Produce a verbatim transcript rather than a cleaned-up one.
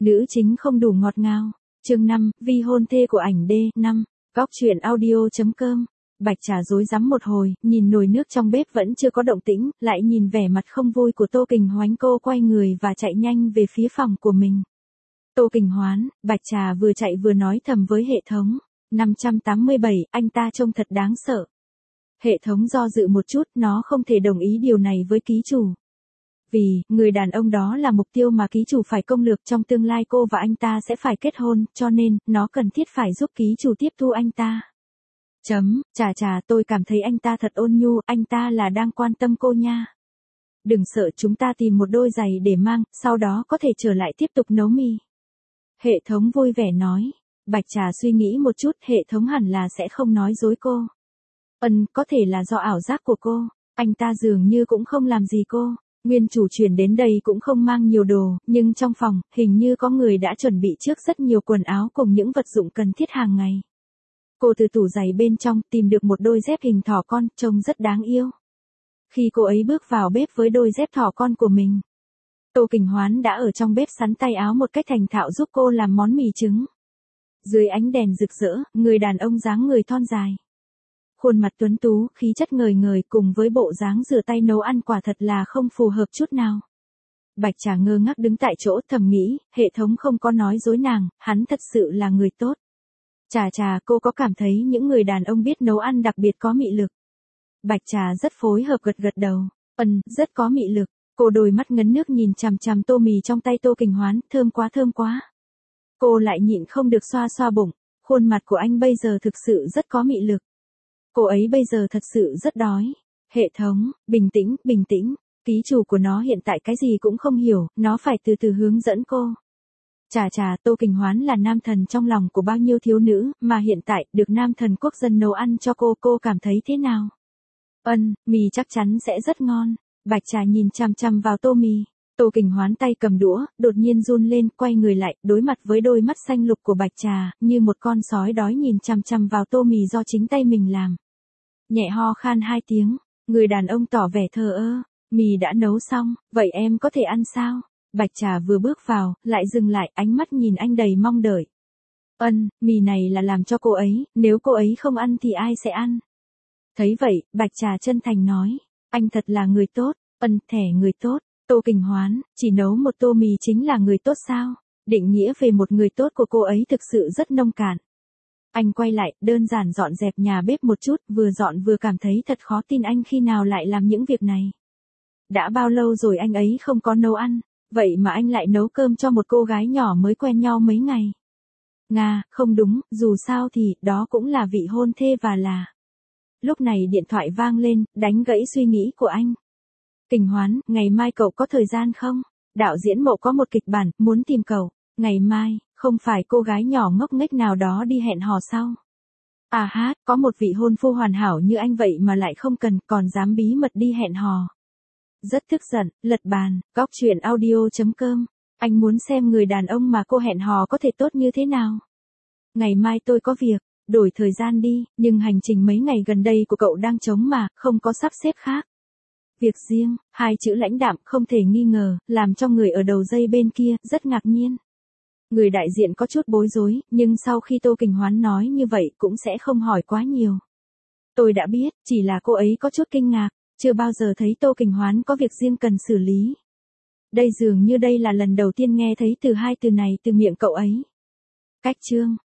Nữ chính không đủ ngọt ngào. Chương năm, vi hôn thê của ảnh đê. năm. Góc truyện audio.com. Bạch Trà rối rắm một hồi, nhìn nồi nước trong bếp vẫn chưa có động tĩnh, lại nhìn vẻ mặt không vui của Tô Kình Hoán, cô quay người và chạy nhanh về phía phòng của mình. Tô Kình Hoán, Bạch Trà vừa chạy vừa nói thầm với hệ thống. năm trăm tám mươi bảy, anh ta trông thật đáng sợ. Hệ thống do dự một chút, nó không thể đồng ý điều này với ký chủ. Vì, người đàn ông đó là mục tiêu mà ký chủ phải công lược, trong tương lai cô và anh ta sẽ phải kết hôn, cho nên, nó cần thiết phải giúp ký chủ tiếp thu anh ta. Chấm, Trà Trà, tôi cảm thấy anh ta thật ôn nhu, anh ta là đang quan tâm cô nha. Đừng sợ, chúng ta tìm một đôi giày để mang, sau đó có thể trở lại tiếp tục nấu mì. Hệ thống vui vẻ nói. Bạch Trà suy nghĩ một chút, hệ thống hẳn là sẽ không nói dối cô. Ừm, có thể là do ảo giác của cô, anh ta dường như cũng không làm gì cô. Nguyên chủ chuyển đến đây cũng không mang nhiều đồ, nhưng trong phòng, hình như có người đã chuẩn bị trước rất nhiều quần áo cùng những vật dụng cần thiết hàng ngày. Cô từ tủ giày bên trong tìm được một đôi dép hình thỏ con, trông rất đáng yêu. Khi cô ấy bước vào bếp với đôi dép thỏ con của mình, Tô Kình Hoán đã ở trong bếp sắn tay áo một cách thành thạo giúp cô làm món mì trứng. Dưới ánh đèn rực rỡ, người đàn ông dáng người thon dài, khuôn mặt tuấn tú, khí chất ngời ngời cùng với bộ dáng rửa tay nấu ăn quả thật là không phù hợp chút nào. Bạch Trà ngơ ngác đứng tại chỗ thầm nghĩ, hệ thống không có nói dối nàng, hắn thật sự là người tốt. Trà Trà, cô có cảm thấy những người đàn ông biết nấu ăn đặc biệt có mị lực? Bạch Trà rất phối hợp gật gật đầu. Ừm, rất có mị lực. Cô đôi mắt ngấn nước nhìn chằm chằm tô mì trong tay Tô Kình Hoán, thơm quá thơm quá. Cô lại nhịn không được xoa xoa bụng, khuôn mặt của anh bây giờ thực sự rất có mị lực. Cô ấy bây giờ thật sự rất đói. Hệ thống, bình tĩnh, bình tĩnh. Ký chủ của nó hiện tại cái gì cũng không hiểu, nó phải từ từ hướng dẫn cô. Trà Trà, Tô Kình Hoán là nam thần trong lòng của bao nhiêu thiếu nữ, mà hiện tại, được nam thần quốc dân nấu ăn cho cô, cô cảm thấy thế nào? Ừm, mì chắc chắn sẽ rất ngon. Bạch Trà nhìn chằm chằm vào tô mì. Tô Kình Hoán tay cầm đũa, đột nhiên run lên, quay người lại, đối mặt với đôi mắt xanh lục của Bạch Trà, như một con sói đói nhìn chằm chằm vào tô mì do chính tay mình làm. Nhẹ ho khan hai tiếng, người đàn ông tỏ vẻ thờ ơ. Mì đã nấu xong, vậy em có thể ăn sao? Bạch Trà vừa bước vào, lại dừng lại, ánh mắt nhìn anh đầy mong đợi. Ừm, mì này là làm cho cô ấy, nếu cô ấy không ăn thì ai sẽ ăn? Thấy vậy, Bạch Trà chân thành nói, anh thật là người tốt. Ừm, thẻ người tốt. Tô Kình Hoán, chỉ nấu một tô mì chính là người tốt sao? Định nghĩa về một người tốt của cô ấy thực sự rất nông cạn. Anh quay lại, đơn giản dọn dẹp nhà bếp một chút, vừa dọn vừa cảm thấy thật khó tin anh khi nào lại làm những việc này. Đã bao lâu rồi anh ấy không có nấu ăn, vậy mà anh lại nấu cơm cho một cô gái nhỏ mới quen nhau mấy ngày. Nga, không đúng, dù sao thì, đó cũng là vị hôn thê và là... Lúc này điện thoại vang lên, đánh gãy suy nghĩ của anh. Kình Hoán, ngày mai cậu có thời gian không? Đạo diễn Mộ có một kịch bản, muốn tìm cậu. Ngày mai, không phải cô gái nhỏ ngốc nghếch nào đó đi hẹn hò sao? À hát, có một vị hôn phu hoàn hảo như anh vậy mà lại không cần, còn dám bí mật đi hẹn hò. Rất tức giận, lật bàn, góc truyện audio.com. Anh muốn xem người đàn ông mà cô hẹn hò có thể tốt như thế nào. Ngày mai tôi có việc, đổi thời gian đi, nhưng hành trình mấy ngày gần đây của cậu đang trống mà, không có sắp xếp khác. Việc riêng, hai chữ lãnh đạm không thể nghi ngờ, làm cho người ở đầu dây bên kia rất ngạc nhiên. Người đại diện có chút bối rối, nhưng sau khi Tô Kình Hoán nói như vậy cũng sẽ không hỏi quá nhiều. Tôi đã biết, chỉ là cô ấy có chút kinh ngạc, chưa bao giờ thấy Tô Kình Hoán có việc riêng cần xử lý. Đây dường như đây là lần đầu tiên nghe thấy từ hai từ này từ miệng cậu ấy. Cách chương.